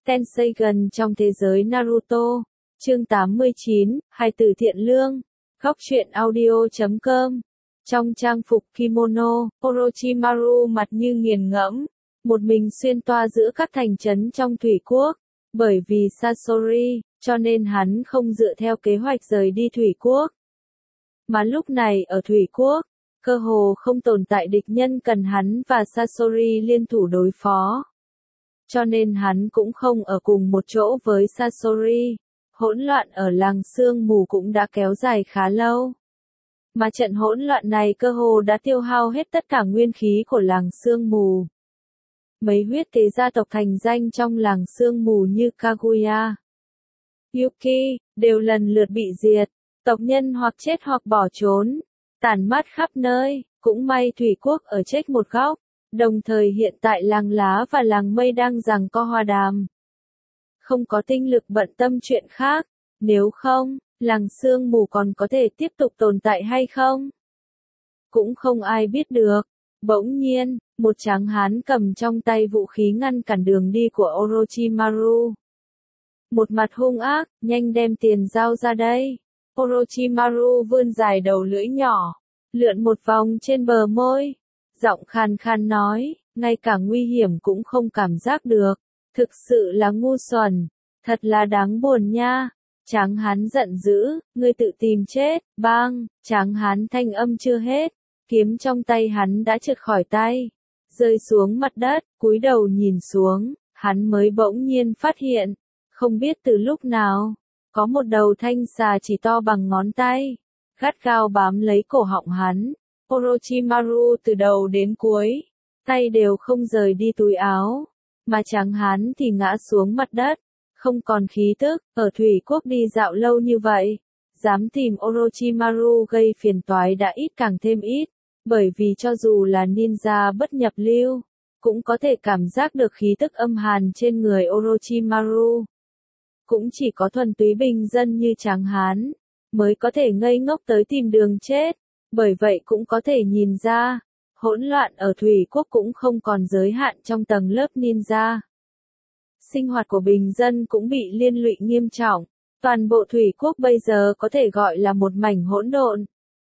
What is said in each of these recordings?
Tenseigan trong thế giới Naruto. Chương 89, Hài tử thiện lương. Góc truyện audio.com. Trong trang phục kimono, Orochimaru mặt như nghiền ngẫm, một mình xuyên toa giữa các thành trấn trong thủy quốc. Bởi vì Sasori, cho nên hắn không dựa theo kế hoạch rời đi thủy quốc. Mà lúc này ở thủy quốc, cơ hồ không tồn tại địch nhân cần hắn và Sasori liên thủ đối phó. Cho nên hắn cũng không ở cùng một chỗ với Sasori. Hỗn loạn ở làng sương mù cũng đã kéo dài khá lâu. Mà trận hỗn loạn này cơ hồ đã tiêu hao hết tất cả nguyên khí của làng sương mù. Mấy huyết tế gia tộc thành danh trong làng sương mù như Kaguya, Yuki, đều lần lượt bị diệt, tộc nhân hoặc chết hoặc bỏ trốn, tản mát khắp nơi, cũng may thủy quốc ở chết một góc, đồng thời hiện tại làng lá và làng mây đang giằng co hòa đàm. Không có tinh lực bận tâm chuyện khác, nếu không, làng sương mù còn có thể tiếp tục tồn tại hay không? Cũng không ai biết được. Bỗng nhiên, một tráng hán cầm trong tay vũ khí ngăn cản đường đi của Orochimaru. Một mặt hung ác, nhanh đem tiền giao ra đây. Orochimaru vươn dài đầu lưỡi nhỏ, lượn một vòng trên bờ môi. Giọng khàn khàn nói, ngay cả nguy hiểm cũng không cảm giác được. Thực sự là ngu xuẩn, thật là đáng buồn nha. Tráng hán giận dữ, ngươi tự tìm chết, bang, tráng hán thanh âm chưa hết. Kiếm trong tay hắn đã trượt khỏi tay, rơi xuống mặt đất, cúi đầu nhìn xuống, hắn mới bỗng nhiên phát hiện, không biết từ lúc nào, có một đầu thanh xà chỉ to bằng ngón tay, gắt gao bám lấy cổ họng hắn. Orochimaru từ đầu đến cuối, tay đều không rời đi túi áo, mà tráng hán thì ngã xuống mặt đất, không còn khí tức. Ở thủy quốc đi dạo lâu như vậy, dám tìm Orochimaru gây phiền toái đã ít càng thêm ít. Bởi vì cho dù là ninja bất nhập lưu, cũng có thể cảm giác được khí tức âm hàn trên người Orochimaru. Cũng chỉ có thuần túy bình dân như tráng hán, mới có thể ngây ngốc tới tìm đường chết. Bởi vậy cũng có thể nhìn ra, hỗn loạn ở thủy quốc cũng không còn giới hạn trong tầng lớp ninja. Sinh hoạt của bình dân cũng bị liên lụy nghiêm trọng. Toàn bộ thủy quốc bây giờ có thể gọi là một mảnh hỗn độn.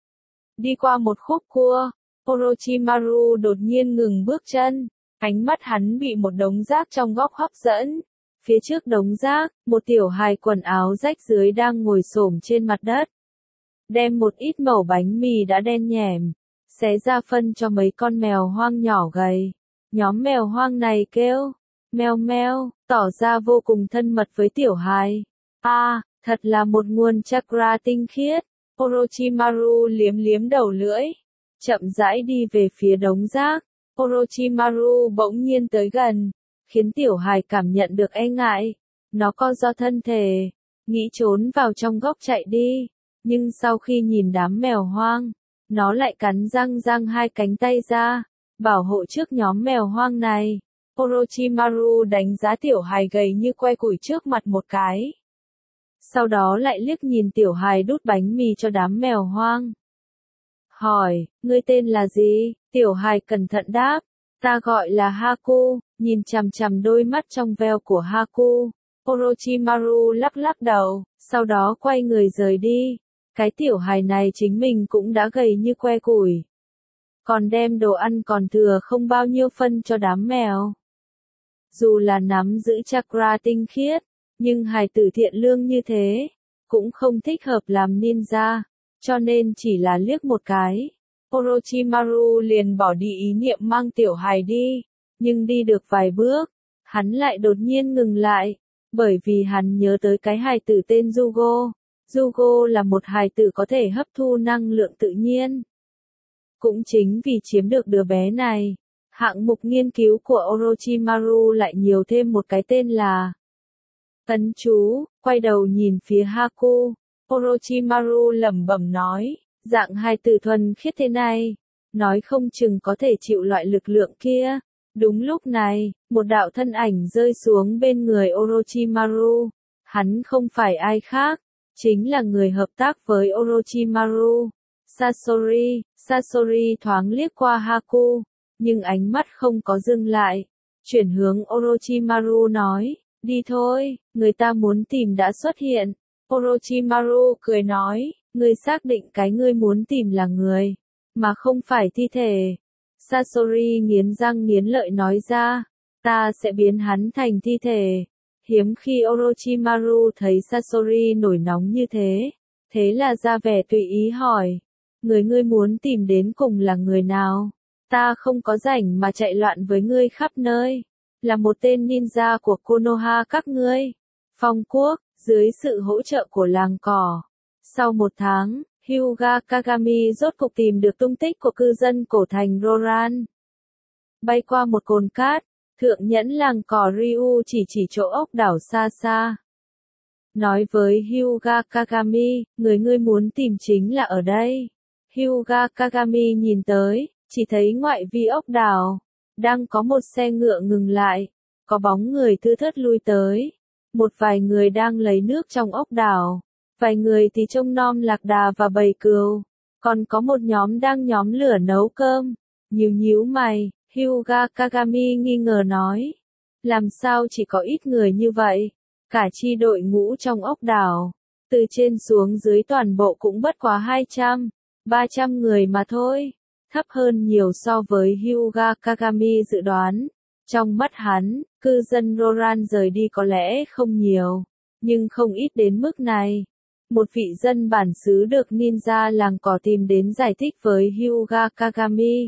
Đi qua một khúc cua, Orochimaru đột nhiên ngừng bước chân, ánh mắt hắn bị một đống rác trong góc hấp dẫn. Phía trước đống rác, một tiểu hài quần áo rách rưới đang ngồi xổm trên mặt đất. Đem một ít mẩu bánh mì đã đen nhẻm, xé ra phân cho mấy con mèo hoang nhỏ gầy. Nhóm mèo hoang này kêu, meo meo, tỏ ra vô cùng thân mật với tiểu hài. Thật là một nguồn chakra tinh khiết. Orochimaru liếm liếm đầu lưỡi, chậm rãi đi về phía đống rác. Orochimaru bỗng nhiên tới gần, khiến tiểu hài cảm nhận được e ngại. Nó co ro thân thể, nghĩ trốn vào trong góc chạy đi, nhưng sau khi nhìn đám mèo hoang, nó lại cắn răng hai cánh tay ra, bảo hộ trước nhóm mèo hoang này. Orochimaru đánh giá tiểu hài gầy như que củi trước mặt một cái. Sau đó lại liếc nhìn tiểu hài đút bánh mì cho đám mèo hoang. Hỏi, ngươi tên là gì? Tiểu hài cẩn thận đáp, ta gọi là Haku. Nhìn chằm chằm đôi mắt trong veo của Haku, Orochimaru lắc đầu, sau đó quay người rời đi. Cái tiểu hài này chính mình cũng đã gầy như que củi, còn đem đồ ăn còn thừa không bao nhiêu phân cho đám mèo. Dù là nắm giữ chakra tinh khiết, nhưng hài tử thiện lương như thế, cũng không thích hợp làm ninja, cho nên chỉ là liếc một cái. Orochimaru liền bỏ đi ý niệm mang tiểu hài đi, nhưng đi được vài bước, hắn lại đột nhiên ngừng lại, bởi vì hắn nhớ tới cái hài tử tên Yugo. Yugo là một hài tử có thể hấp thu năng lượng tự nhiên. Cũng chính vì chiếm được đứa bé này, hạng mục nghiên cứu của Orochimaru lại nhiều thêm một cái tên là ấn chú. Quay đầu nhìn phía Haku, Orochimaru lẩm bẩm nói, dạng hài tử thuần khiết thế này, nói không chừng có thể chịu loại lực lượng kia. Đúng lúc này, một đạo thân ảnh rơi xuống bên người Orochimaru. Hắn không phải ai khác, chính là người hợp tác với Orochimaru, Sasori. Sasori thoáng liếc qua Haku, nhưng ánh mắt không có dừng lại, chuyển hướng Orochimaru nói, Đi thôi, người ta muốn tìm đã xuất hiện. Orochimaru cười nói, ngươi xác định cái ngươi muốn tìm là người, mà không phải thi thể. Sasori nghiến răng nghiến lợi nói ra, ta sẽ biến hắn thành thi thể. Hiếm khi Orochimaru thấy Sasori nổi nóng như thế, thế là ra vẻ tùy ý hỏi, người ngươi muốn tìm đến cùng là người nào? Ta không có rảnh mà chạy loạn với ngươi khắp nơi, là một tên ninja của Konoha các ngươi. Phong quốc, dưới sự hỗ trợ của làng cỏ. Sau 1 tháng, Hyuga Kagami rốt cục tìm được tung tích của cư dân cổ thành Roran. Bay qua một cồn cát, thượng nhẫn làng cỏ Ryu chỉ chỗ ốc đảo xa xa. Nói với Hyuga Kagami, người ngươi muốn tìm chính là ở đây. Hyuga Kagami nhìn tới, chỉ thấy ngoại vi ốc đảo, đang có một xe ngựa ngừng lại, có bóng người thưa thớt lui tới. Một vài người đang lấy nước trong ốc đảo, vài người thì trông nom lạc đà và bầy cừu, còn có một nhóm đang nhóm lửa nấu cơm. Nhíu mày, Hyuga Kagami nghi ngờ nói, làm sao chỉ có ít người như vậy? Cả chi đội ngũ trong ốc đảo, từ trên xuống dưới toàn bộ cũng bất quá 200, 300 người mà thôi, thấp hơn nhiều so với Hyuga Kagami dự đoán. Trong mắt hắn, cư dân Roran rời đi có lẽ không nhiều, nhưng không ít đến mức này. Một vị dân bản xứ được ninja làng cỏ tìm đến giải thích với Hyuga Kagami.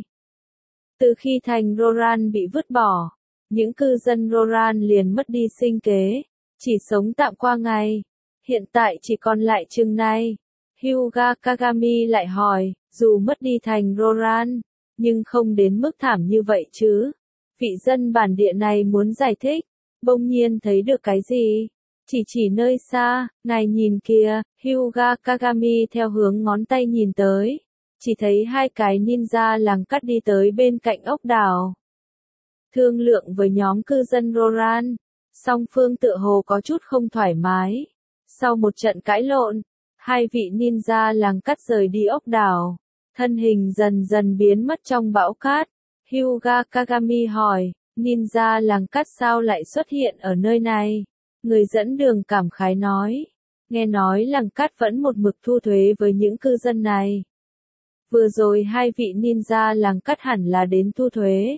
Từ khi thành Roran bị vứt bỏ, những cư dân Roran liền mất đi sinh kế, chỉ sống tạm qua ngày. Hiện tại chỉ còn lại chừng này. Hyuga Kagami lại hỏi, dù mất đi thành Roran, nhưng không đến mức thảm như vậy chứ? Vị dân bản địa này muốn giải thích, bỗng nhiên thấy được cái gì? Chỉ nơi xa, ngài nhìn kìa, Hyuga Kagami theo hướng ngón tay nhìn tới, chỉ thấy 2 cái ninja làng cắt đi tới bên cạnh ốc đảo. Thương lượng với nhóm cư dân Roran, song phương tựa hồ có chút không thoải mái. Sau một trận cãi lộn, 2 vị ninja làng cắt rời đi ốc đảo, thân hình dần dần biến mất trong bão cát. Hyuga Kagami hỏi, ninja làng cắt sao lại xuất hiện ở nơi này? Người dẫn đường cảm khái nói, nghe nói làng cắt vẫn một mực thu thuế với những cư dân này. Vừa rồi 2 vị ninja làng cắt hẳn là đến thu thuế.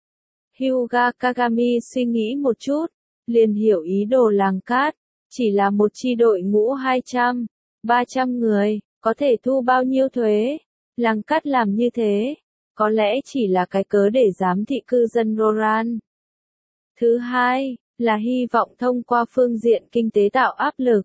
Hyuga Kagami suy nghĩ một chút, liền hiểu ý đồ làng cát, chỉ là một chi đội ngũ 200, 300 người, có thể thu bao nhiêu thuế? Làng cát làm như thế, có lẽ chỉ là cái cớ để giám thị cư dân Roran. Thứ hai, là hy vọng thông qua phương diện kinh tế tạo áp lực,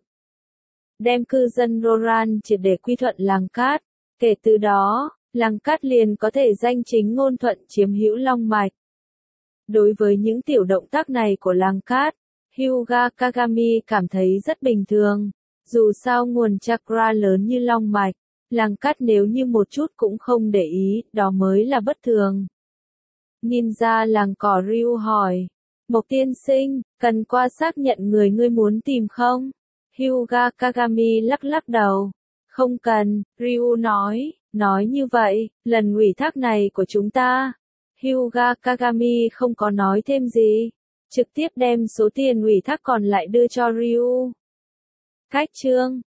đem cư dân Roran triệt để quy thuận làng cát. Kể từ đó, làng cát liền có thể danh chính ngôn thuận chiếm hữu Long Mạch. Đối với những tiểu động tác này của làng cát, Hyuga Kagami cảm thấy rất bình thường. Dù sao nguồn chakra lớn như Long Mạch, làng cát nếu như một chút cũng không để ý, đó mới là bất thường. Ninja làng cỏ Ryu hỏi, Mộc tiên sinh, cần qua xác nhận người ngươi muốn tìm không? Hyuga Kagami lắc đầu. Không cần, Ryu nói như vậy, lần ủy thác này của chúng ta. Hyuga Kagami không có nói thêm gì, trực tiếp đem số tiền ủy thác còn lại đưa cho Ryu. Cách chương